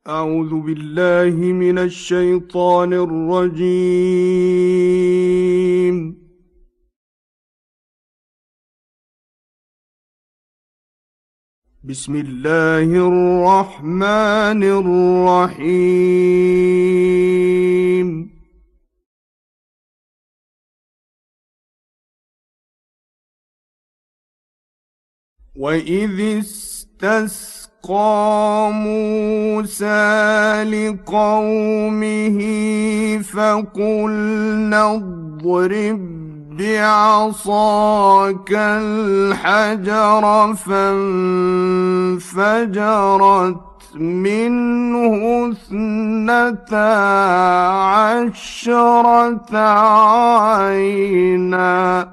أعوذ بالله من الشيطان الرجيم. بسم الله الرحمن الرحيم. وإذ استسقى موسى لقومه فقلنا اضرب بعصاك الحجر فانفجرت منه 12 عينا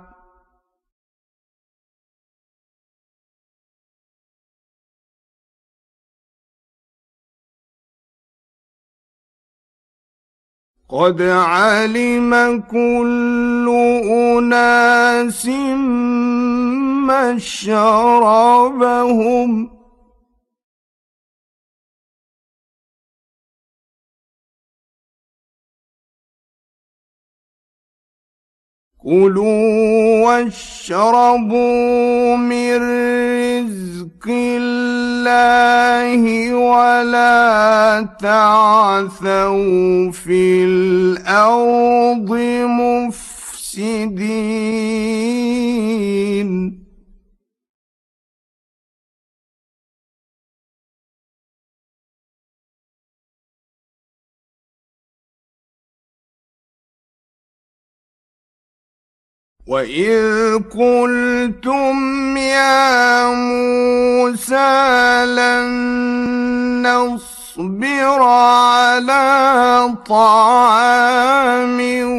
قد علم كل أناس مشربهم كلوا واشربوا من رزق الله ولا تعثوا في الأرض مفسدين وإذ قلتم يا موسى لن نصبر على طعام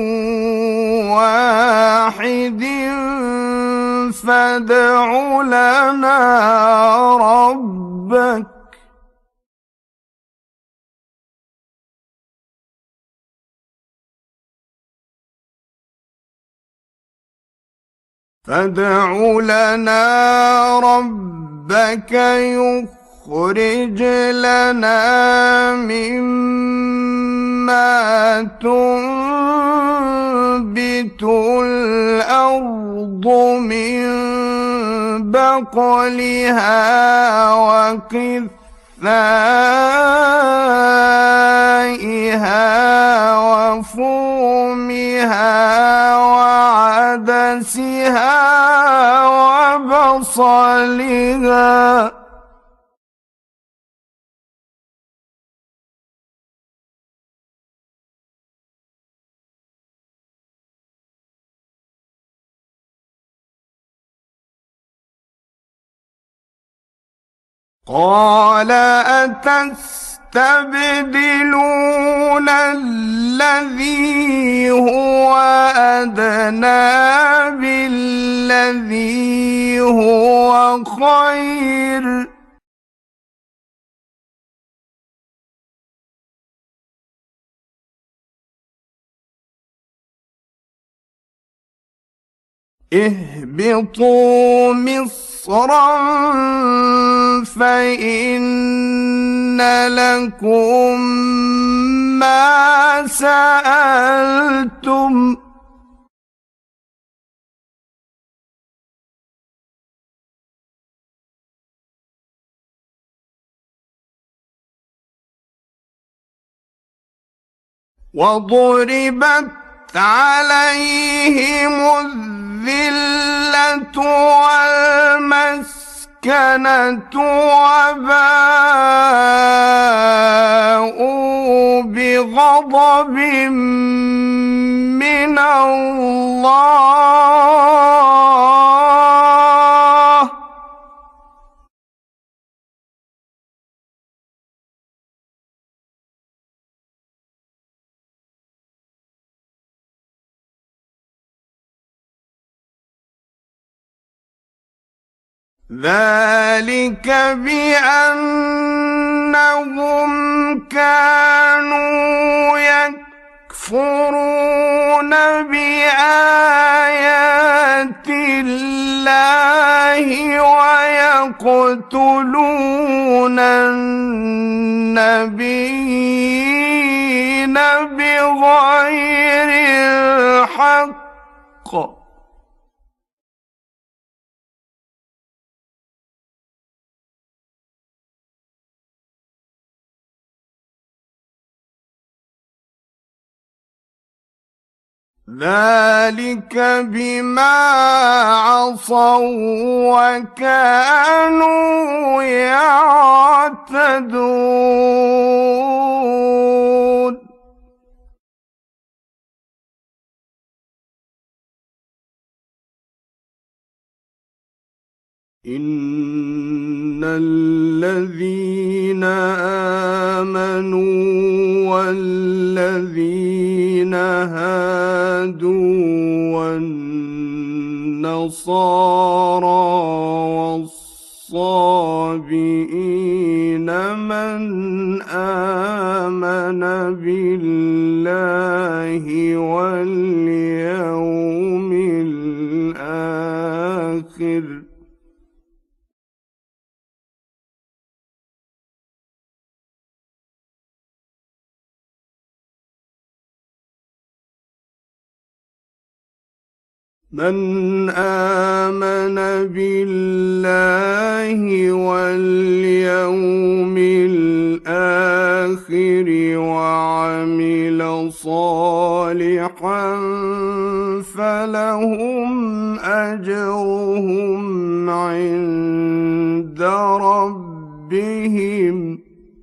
واحد فادع لنا ربك يخرج لنا مما تنبت الأرض من بقلها وقثائها وفومها وعدسها وبصلها قال أتستبدلون الذي هو أدنى بالذي هو خير اهبطوا مصرا فإن لكم ما سألتم وضربت عليهم الذلة والمسكنة وباءوا بغضب من الله ذلك بأنهم كانوا يكفرون بآيات الله ويقتلون النبيين النبيين بغير الحق ذلك بما عصوا وكانوا يعتدون إن الذين آمنوا والذين هادوا والنصارى والصابئين من آمن بالله واليوم الآخر وعمل صالحا فلهم أجرهم عند ربهم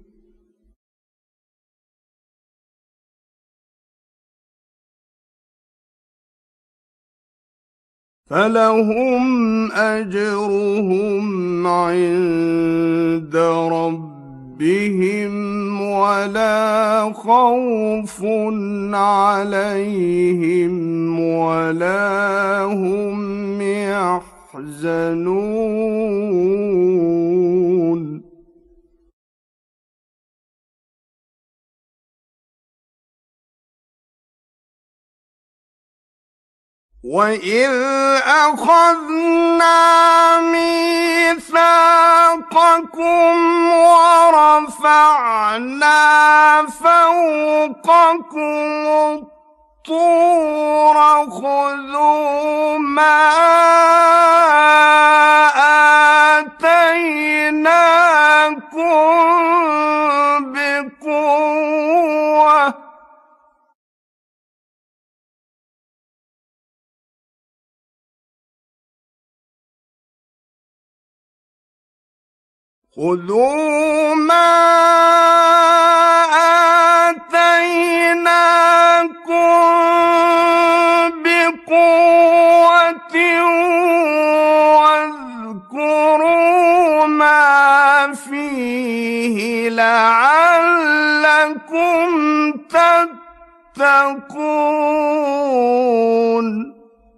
ولا خوف عليهم ولا هم يحزنون وإذ أخذنا ميثاقكم ورفعنا فوقكم الطور خذوا ما آتيناكم بقوة خذوا ما آتيناكم بقوة واذكروا ما فيه لعلكم تتقون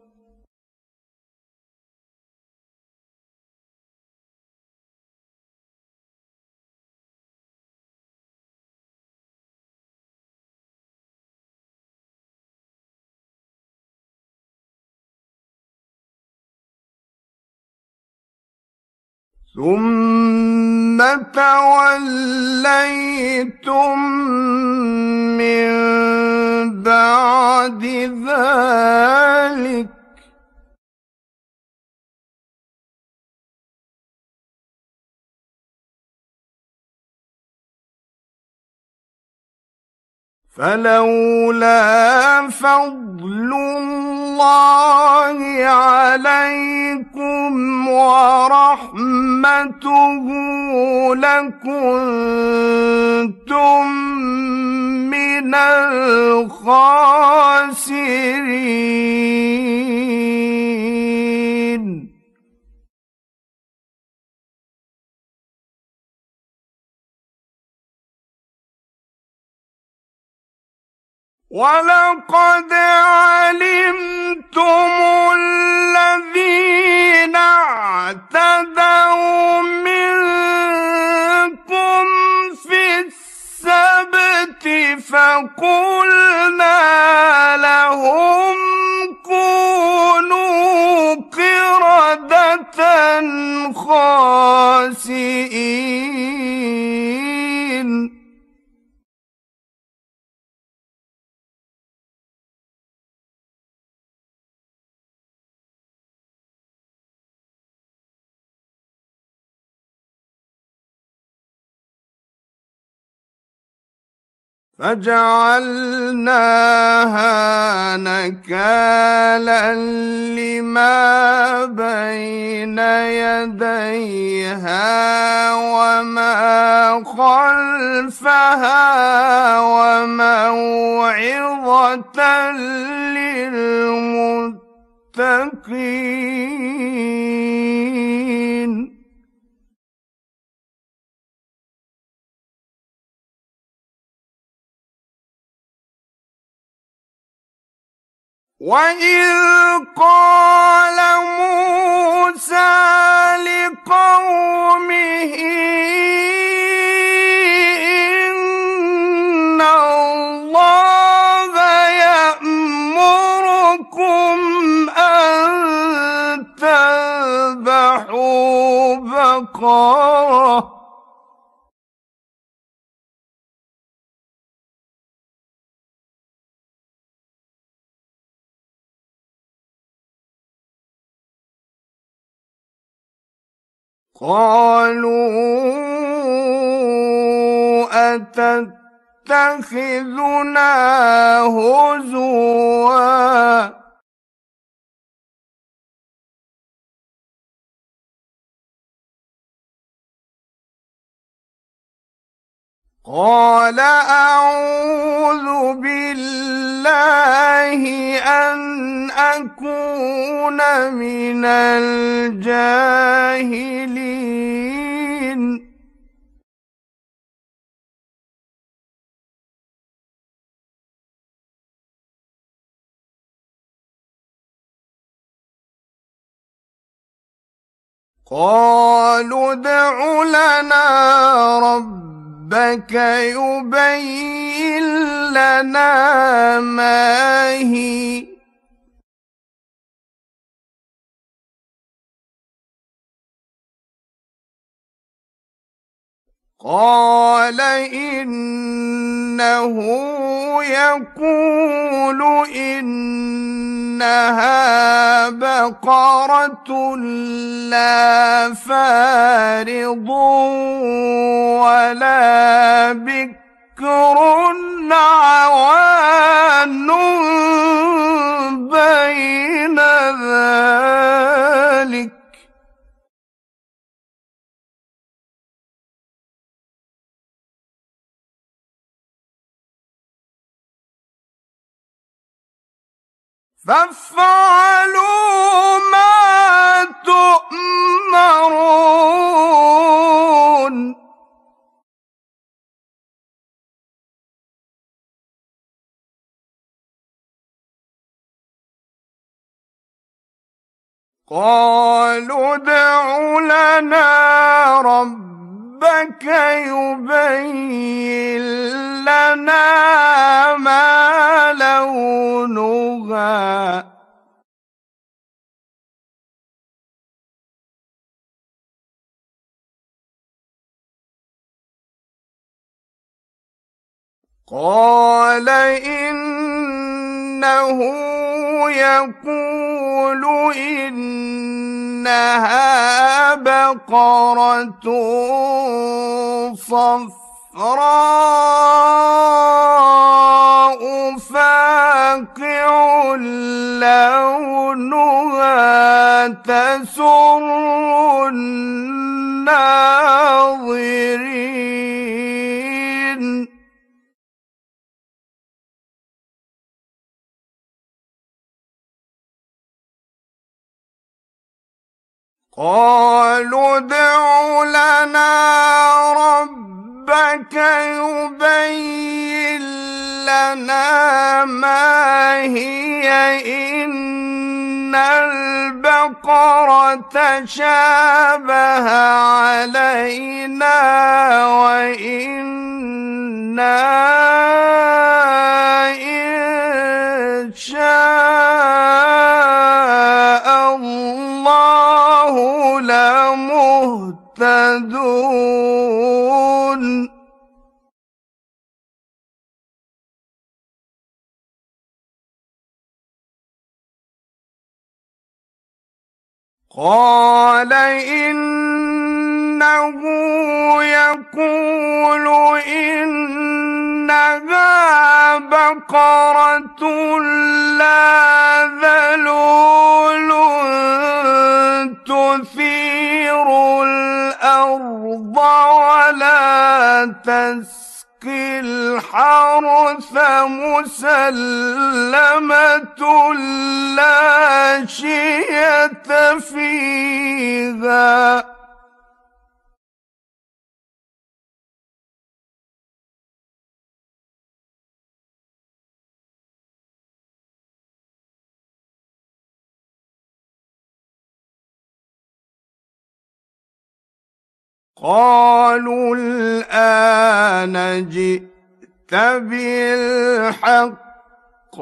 ثم توليتم من بعد ذلك فلولا فضل الله عليكم ورحمته لكنتم من الخاسرين ولقد علمتم الذين اعتدوا منكم في السبت فقلنا لهم كونوا قردة خاسئين فجعلناها نكالا لما بين يديها وما خلفها وموعظة للمتقين. وَإِذْ قَالَ مُوسَىٰ لِقَوْمِهِ إِنَّ اللَّهَ يَأْمُرُكُمْ أَن تَذْبَحُوا بَقَرَةً قالوا أتتخذنا هزوا قال أعوذ بالله أن أكون من الجاهلين. قالوا ادع لنا ربك يبين لنا ما هي قال إنه يقول إنها بقرة لا فارض ولا بكر عوان بين ذلك فافعلوا ما تؤمرون. قالوا ادع لنا ربك يبين لنا ما لونها قال إنه يقول إنها بقرة صفراء فاقع لونها تسر الناظرين. قالوا ادع لنا ربك يبين لنا ما هي إن البقرة شابه علينا وإنا إن شاء الله لمهتدون. قال إنه يقول إنها إنها بقرة لا ذلول تثير الأرض ولا تسقي الحرث مسلمة لا شية فيها. قالوا الآن جئت بالحق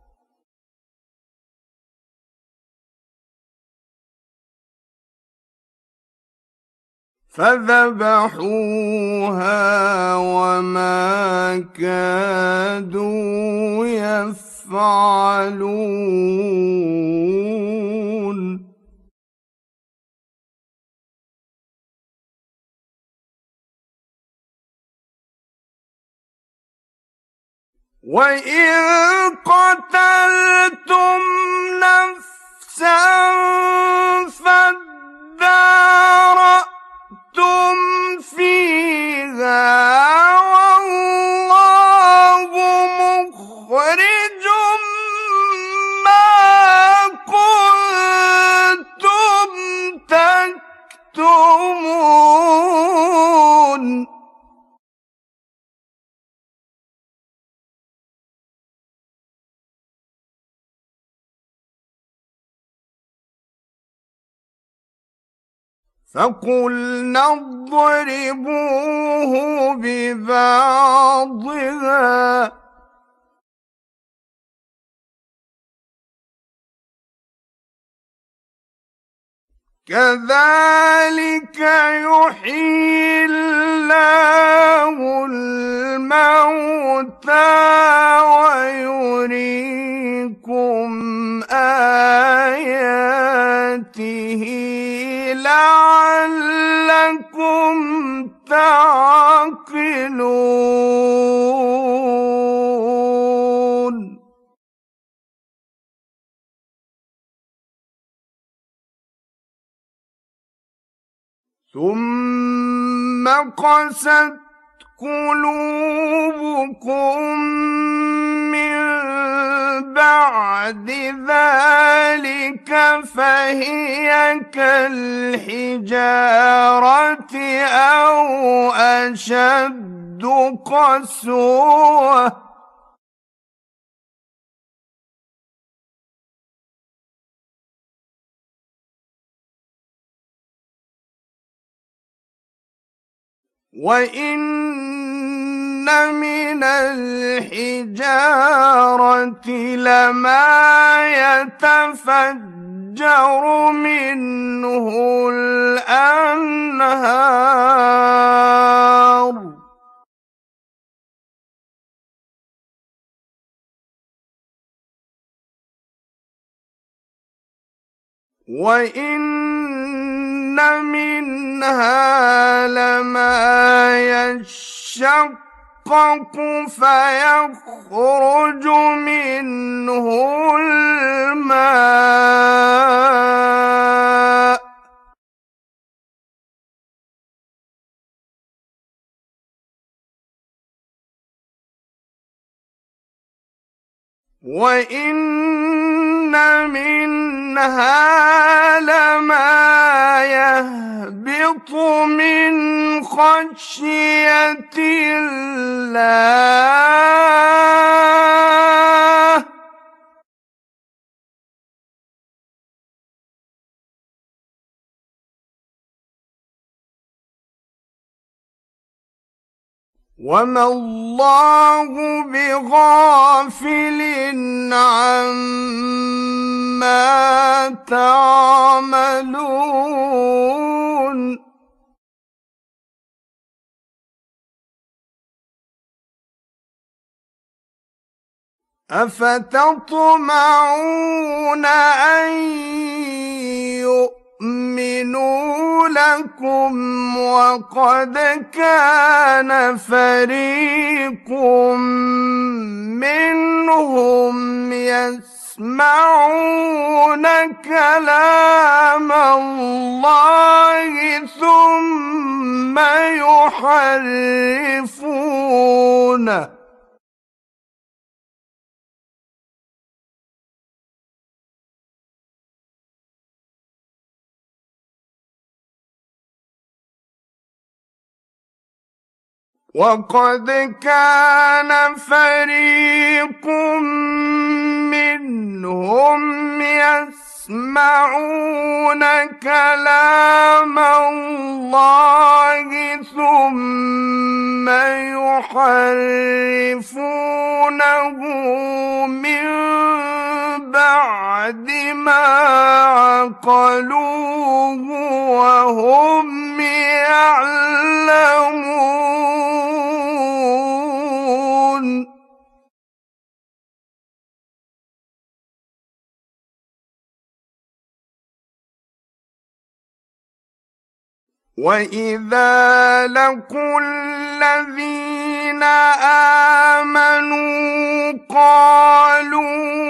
فذبحوها وما كادوا يفعلون. وإذ قتلتم نفسا فادارأتم فيها والله مخرج ما كنتم تكتمون. فقلنا اضربوه ببعضها كذلك يحيي الله الموتى ويريكم آياته لعلكم تعقلون. ثم قست قلوبكم من بعد ذلك فهي كالحجارة أو أشد قسوة. وإن من الحجارة لما يتفجر منه الأنهار وإن منها لما يشقق فيخرج منه الماء وإن منها لما يهبط من خشية الله وما الله بغافل عما تعملون أفتطمعون أن يؤمنوا ليؤمنوا لكم وقد كان فريق منهم يسمعون كلام الله ثم يحرفونه وقد كان فريق منهم يسمعون كلام الله ثم يحرفونه من بعد ما عقلوه وهم يعلمون وإذا لقوا الذين آمنوا قالوا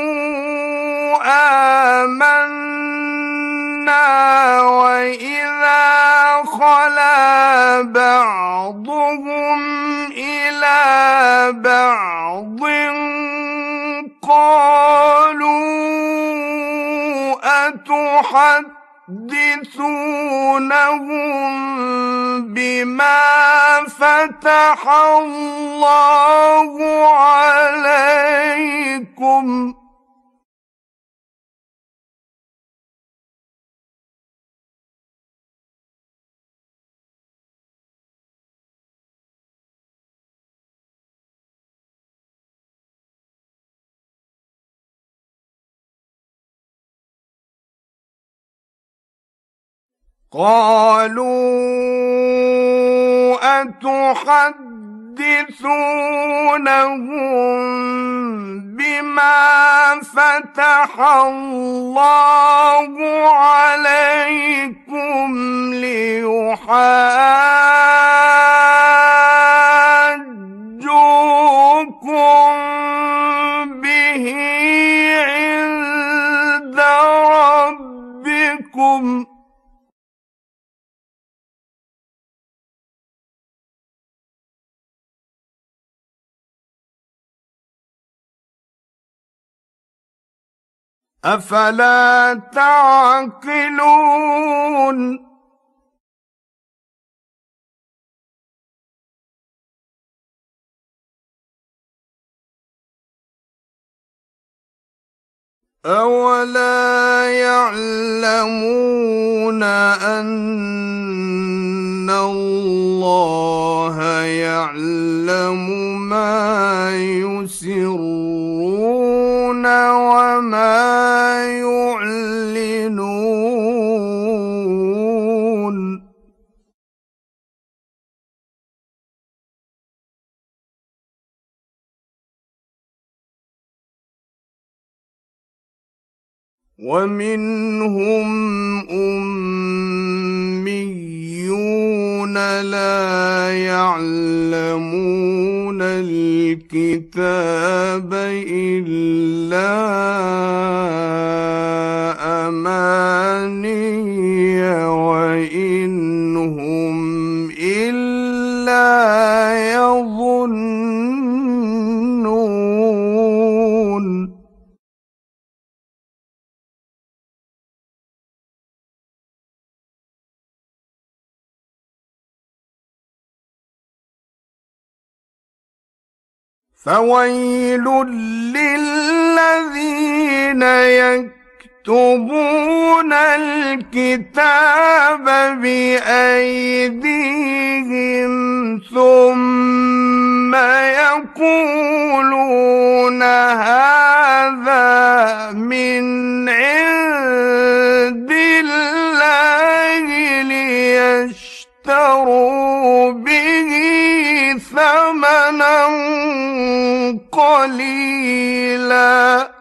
آمنا وإذا خلا بعضهم إلى بعض قالوا أتحدثونهم بما فتح الله عليكم قالوا أتحدثونهم بما فتح الله عليكم ليحاجوكم به عند ربكم أفلا تعقلون أولا يعلمون أن الله يعلم ما يسرون وما يعلنون ومنهم أميون لا يعلمون الكتاب إلا أماني وإن هم إلا يظنون فويل للذين يكتبون الكتاب بأيديهم ثم يقولون هذا من عند الله ليشتروا به ثمنا قليلا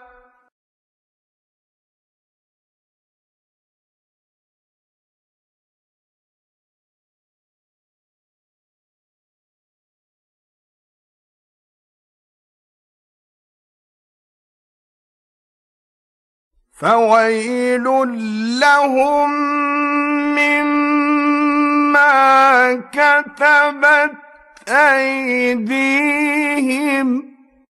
فويل لهم مما كتبت أيديهم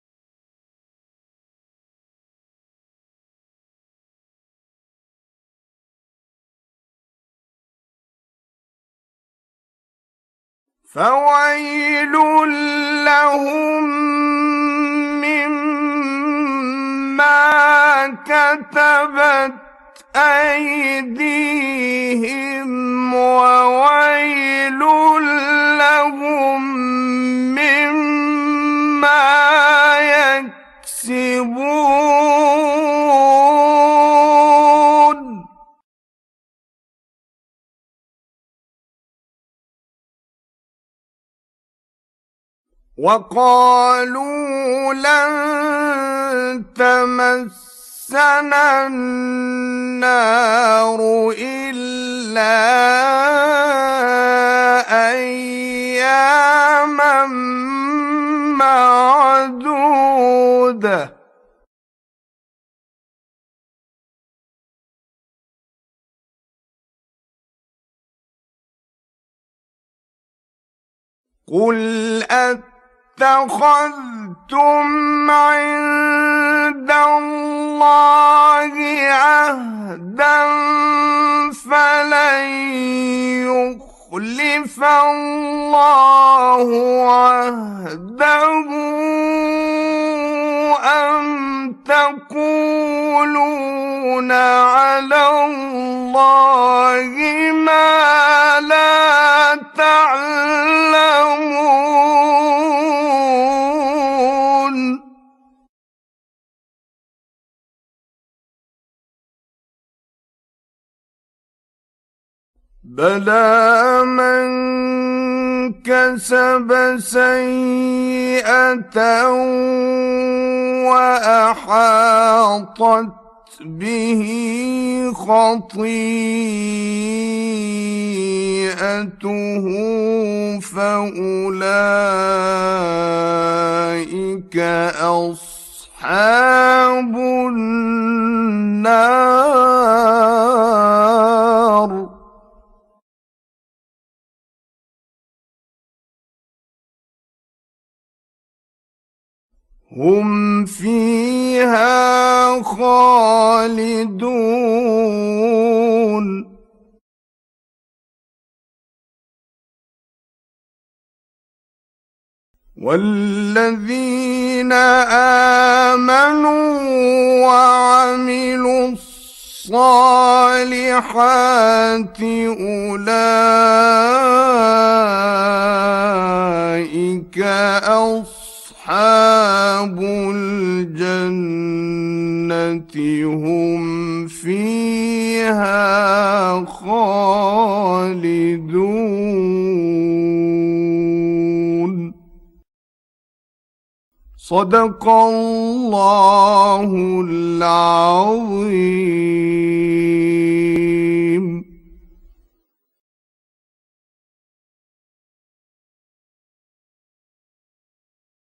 فويل لهم مما كتبت أيديهم وويل لهم مما يكسبون وقالوا لن تمسنا النار إلا أياما معدودة قل اتخذتم عند الله عهدا فلن يخلف الله عهده أم تقولون على الله ما لا تعلمون بلى من كسب سيئة وأحاطت به خطيئته فأولئك أصحاب النار هم فيها خالدون والذين آمنوا وعملوا الصالحات أولئك أصحاب الجنة هم فيها خالدون صدق الله العظيم.